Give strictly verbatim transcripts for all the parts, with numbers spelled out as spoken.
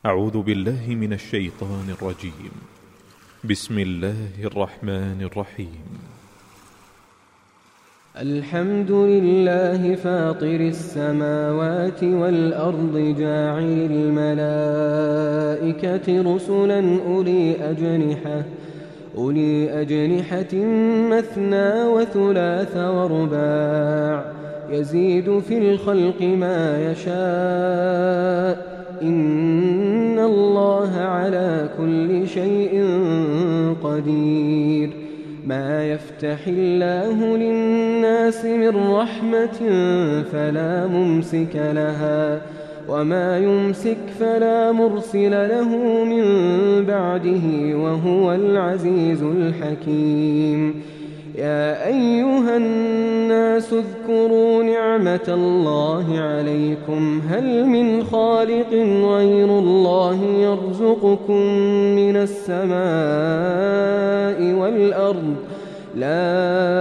أعوذ بالله من الشيطان الرجيم. بسم الله الرحمن الرحيم. الحمد لله فاطر السماوات والأرض جاعل الملائكة رسلا أولي أجنحة أولي أجنحة مثنى وثلاث ورباع يزيد في الخلق ما يشاء إن الله على كل شيء قدير. ما يفتح الله للناس من رحمة فلا ممسك لها وما يمسك فلا مرسل له من بعده وهو العزيز الحكيم. يا أيها الناس اذكروا نعمة الله عليكم هل من خالق غير الله يرزقكم من السماء والأرض لا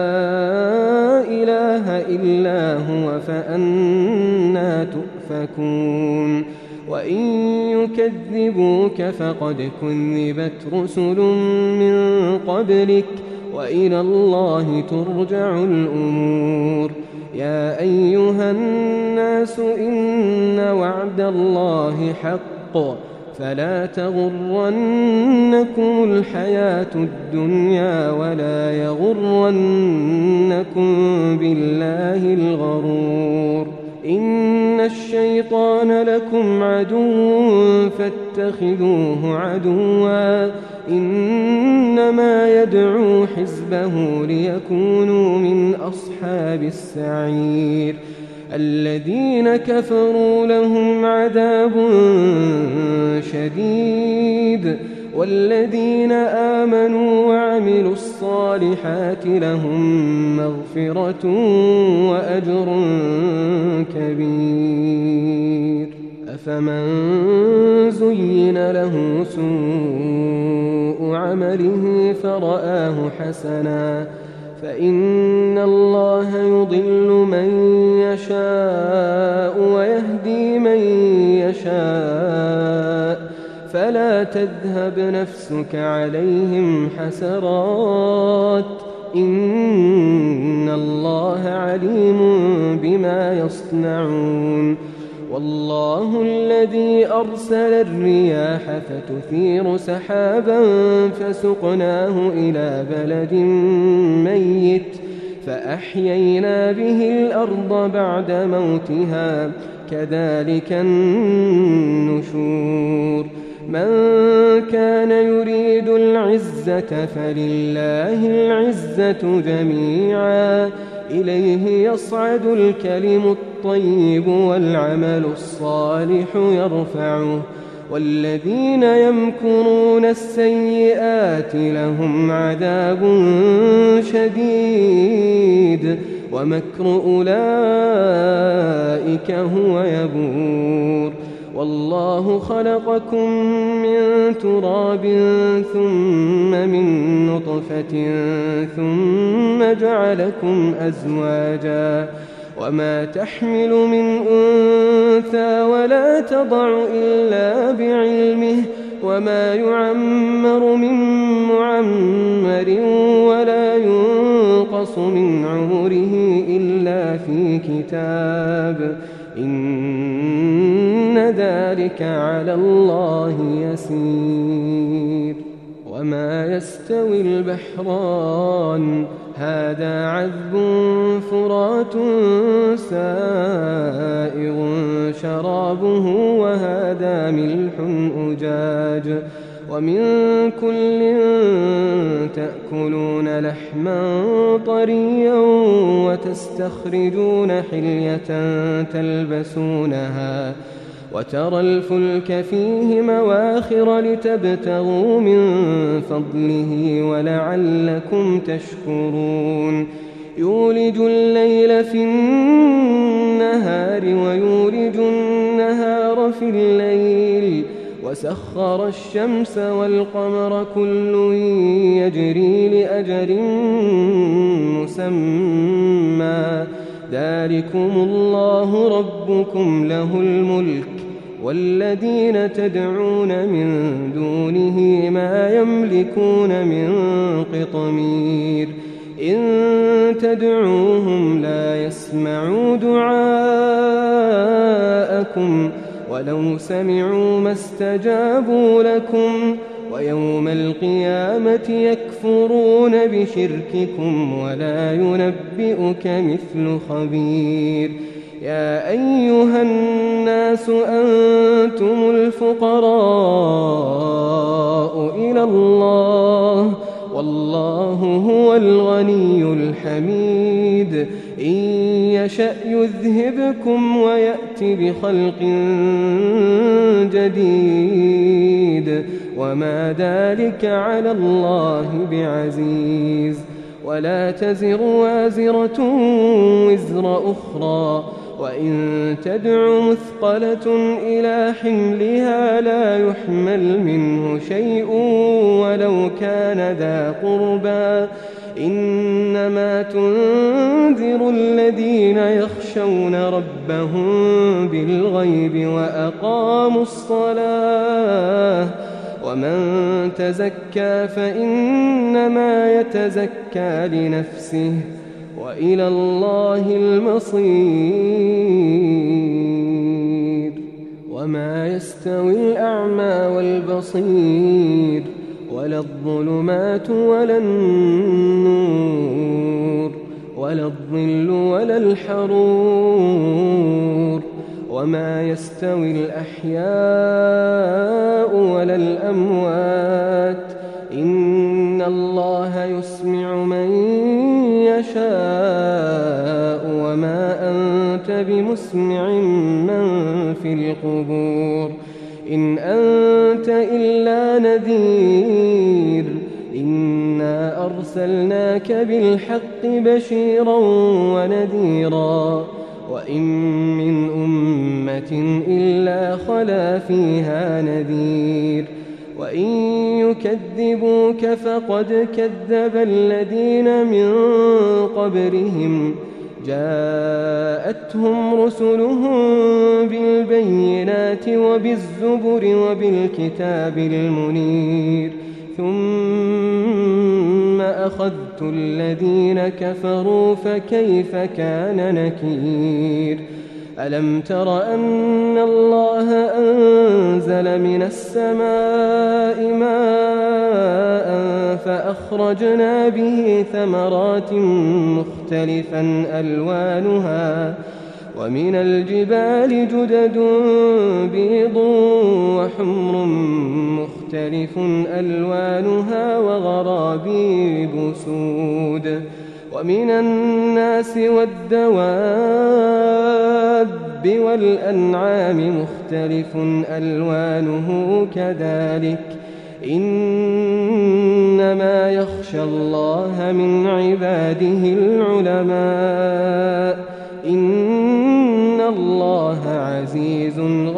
إله إلا هو فأنى تؤفكون. وإن يكذبوك فقد كذبت رسل من قبلك وإلى الله ترجع الأمور. يا أيها الناس إن وعد الله حق فلا تغرنكم الحياة الدنيا ولا يغرنكم بالله الغرور. إن الشيطان لكم عدو فاتخذوه عدوا إنما يدعو حزبه ليكونوا من أصحاب السعير. الذين كفروا لهم عذاب شديد والذين آمنوا وعملوا الصالحات لهم مغفرة وأجر كبير. أفمن زين له سوء عمله فرآه حسنا فإن الله يضل من يشاء ويهدي من يشاء فلا تذهب نفسك عليهم حسرات إن الله عليم بما يصنعون. والله الذي أرسل الرياح فتثير سحابا فسقناه إلى بلد ميت فأحيينا به الأرض بعد موتها كذلك النشور. من كان يريد العزة فلله العزة جميعا إليه يصعد الكلم الطيب والعمل الصالح يرفعه والذين يمكرون السيئات لهم عذاب شديد ومكر أولئك هو يبور. والله خلقكم من تراب ثم من نطفة ثم جعلكم أزواجا وما تحمل من أنثى ولا تضع إلا بعلمه وما يعمر من معمر ولا ينقص من عمره إلا في كتاب إن ذلك على الله يسير. وما يستوي البحران هذا عذب فرات سائغ شرابه وهذا ملح أجاج ومن كل تأكلون لحما طريا وتستخرجون حلية تلبسونها وترى الفلك فيه مواخر لتبتغوا من فضله ولعلكم تشكرون. يولج الليل في النهار ويولج النهار في الليل وسخر الشمس والقمر كل يجري لأجل مسمى ذلكم الله ربكم له الملك والذين تدعون من دونه ما يملكون من قطمير إن تدعوهم لا يسمعوا دعاءكم ولو سمعوا ما استجابوا لكم ويوم القيامة يكفرون بشرككم ولا ينبئك مثل خبير يا أيها الناس أنتم الفقراء إلى الله والله هو الغني الحميد إن يشأ يذهبكم ويأت بخلق جديد وما ذلك على الله بعزيز ولا تزر وازرة وزر أخرى وإن تدع مثقلة إلى حملها لا يحمل منه شيء ولو كان ذا قربى إنما تنذر الذين يخشون ربهم بالغيب وأقاموا الصلاة ومن تزكى فإنما يتزكى لنفسه وإلى الله المصير وما يستوي الأعمى والبصير ولا الظلمات ولا النور ولا الظل ولا الحرور وما يستوي الأحياء ولا الأموات إن الله يسمع من يشاء وما أنت بمسمع من في القبور إن أنت إلا نذير إنا أرسلناك بالحق بشيرا ونذيرا وإن من أمة إلا خلا فيها نذير وإن يكذبوك فقد كذب الذين من قبلهم جاءتهم رسلهم بالبينات وبالزبر وبالكتاب المنير ثم أخذت الذين كفروا فكيف كان نكير ألم تر أن الله أنزل من السماء ماء فأخرجنا به ثمرات مختلفا ألوانها ومن الجبال جدد بيض وحمر مختلف ألوانها وغرابيب سود ومن الناس والدواب والأنعام مختلف ألوانه كذلك إنما يخشى الله من عباده العلماء إن الله عزيز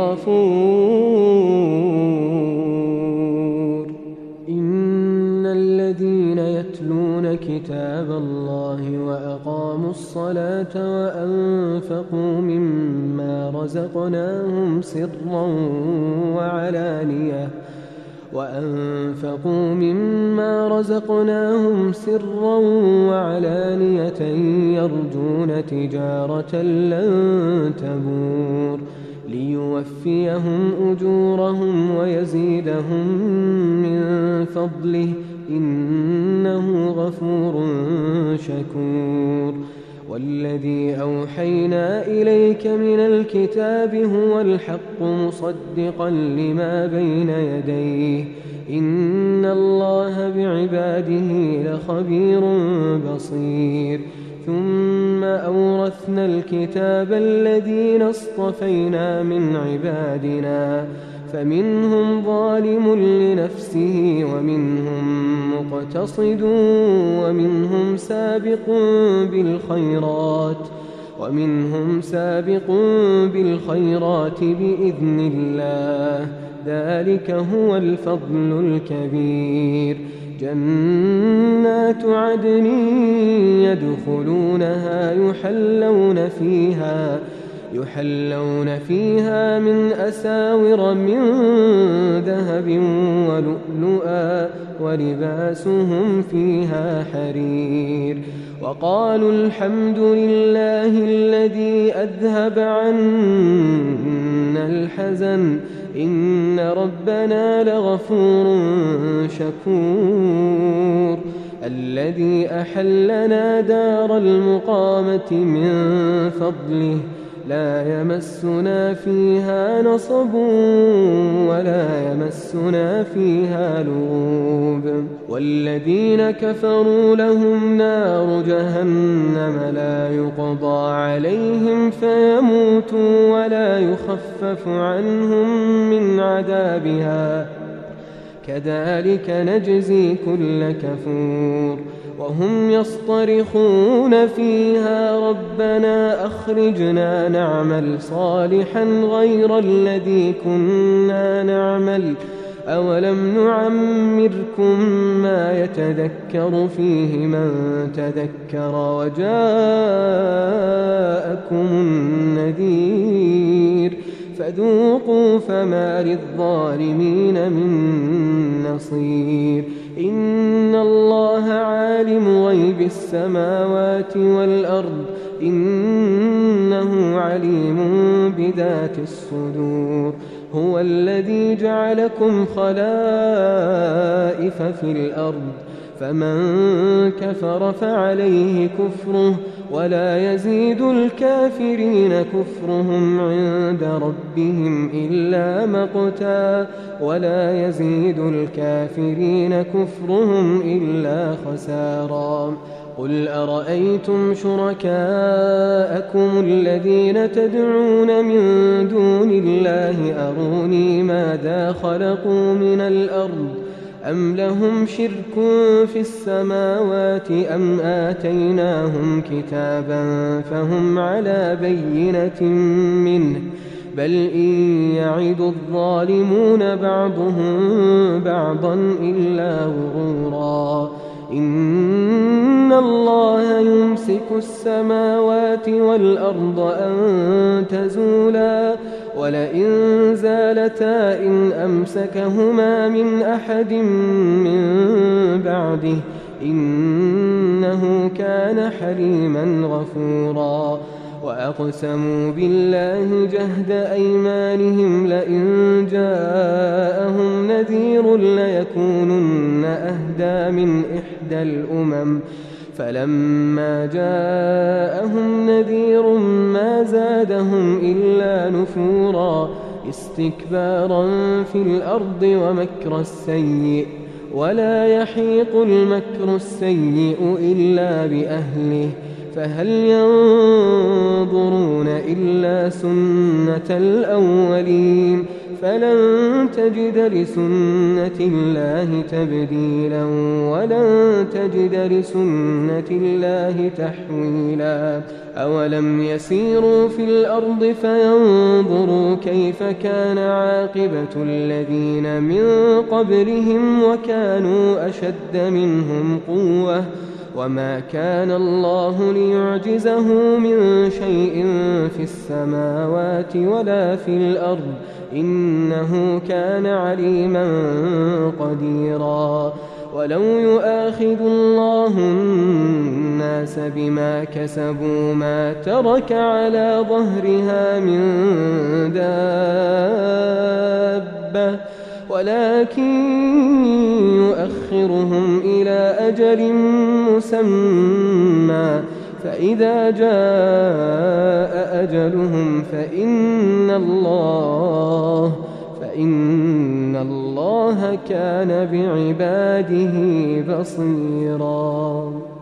غفور إن الذين يتلون كتاب الله وأقاموا الصلاة وأنفقوا مما رزقناهم سرا وعلانية وأنفقوا مما رزقناهم سرا وعلانية يرجون تجارة لن تبور ليوفيهم أجورهم ويزيدهم من فضله إنه غفور شكور والذي أوحينا إليك من الكتاب هو الحق مصدقا لما بين يديه إن الله بعباده لخبير بصير ثم أورثنا الكتاب الذين اصطفينا من عبادنا فمنهم ظالم لنفسه ومنهم مقتصد ومنهم سابق بالخيرات ومنهم سابق بالخيرات بإذن الله ذلك هو الفضل الكبير جنات عدن يدخلونها يحلون فيها يحلون فيها من أساور من ذهب ولؤلؤا ولباسهم فيها حرير وقالوا الحمد لله الذي أذهب عنا الحزن إن ربنا لغفور شكور الذي أحلنا دار المقامة من فضله لا يمسنا فيها نصب ولا يمسنا فيها لغوب والذين كفروا لهم نار جهنم لا يقضى عليهم فيموتوا ولا يخفف عنهم من عذابها كذلك نجزي كل كفور وهم يصطرخون فيها ربنا أخرجنا نعمل صالحا غير الذي كنا نعمل أولم نعمركم ما يتذكر فيه من تذكر وجاءكم النذير فذوقوا فما للظالمين من نصير إن الله عالم غيب السماوات والأرض إنه عليم بذات الصدور هو الذي جعلكم خلائف في الأرض فمن كفر فعليه كفره ولا يزيد الكافرين كفرهم عند ربهم إلا مقتا ولا يزيد الكافرين كفرهم إلا خسارا قل أرأيتم شركاءكم الذين تدعون من دون الله أروني ماذا خلقوا من الأرض أم لهم شرك في السماوات أم آتيناهم كتابا فهم على بينة منه بل إن يعد الظالمون بعضهم بعضا إلا غرورا إن الله يمسك السماوات والأرض أن تزولا ولئن زالتا إن أمسكهما من أحد من بعده إنه كان حليما غفورا وأقسموا بالله جهد أيمانهم لئن جاءهم نذير ليكونن أهدى من إحدى الأمم فلما جاءهم نذير ما زادهم إلا نفورا استكبارا في الأرض ومكر السيء ولا يحيق المكر السيء إلا بأهله فهل ينظرون إلا سنة الأولين فلن تجد لسنة الله تبديلا ولن تجد لسنة الله تحويلا أولم يسيروا في الأرض فينظروا كيف كان عاقبة الذين من قبلهم وكانوا أشد منهم قوة وما كان الله ليعجزه من شيء في السماوات ولا في الأرض إنه كان عليما قديرا ولو يؤاخذ الله الناس بما كسبوا ما ترك على ظهرها من دابة ولكن يؤخرهم إلى أجل مسمى فإذا جاء أجلهم فإن الله فإن الله كان بعباده بصيرا.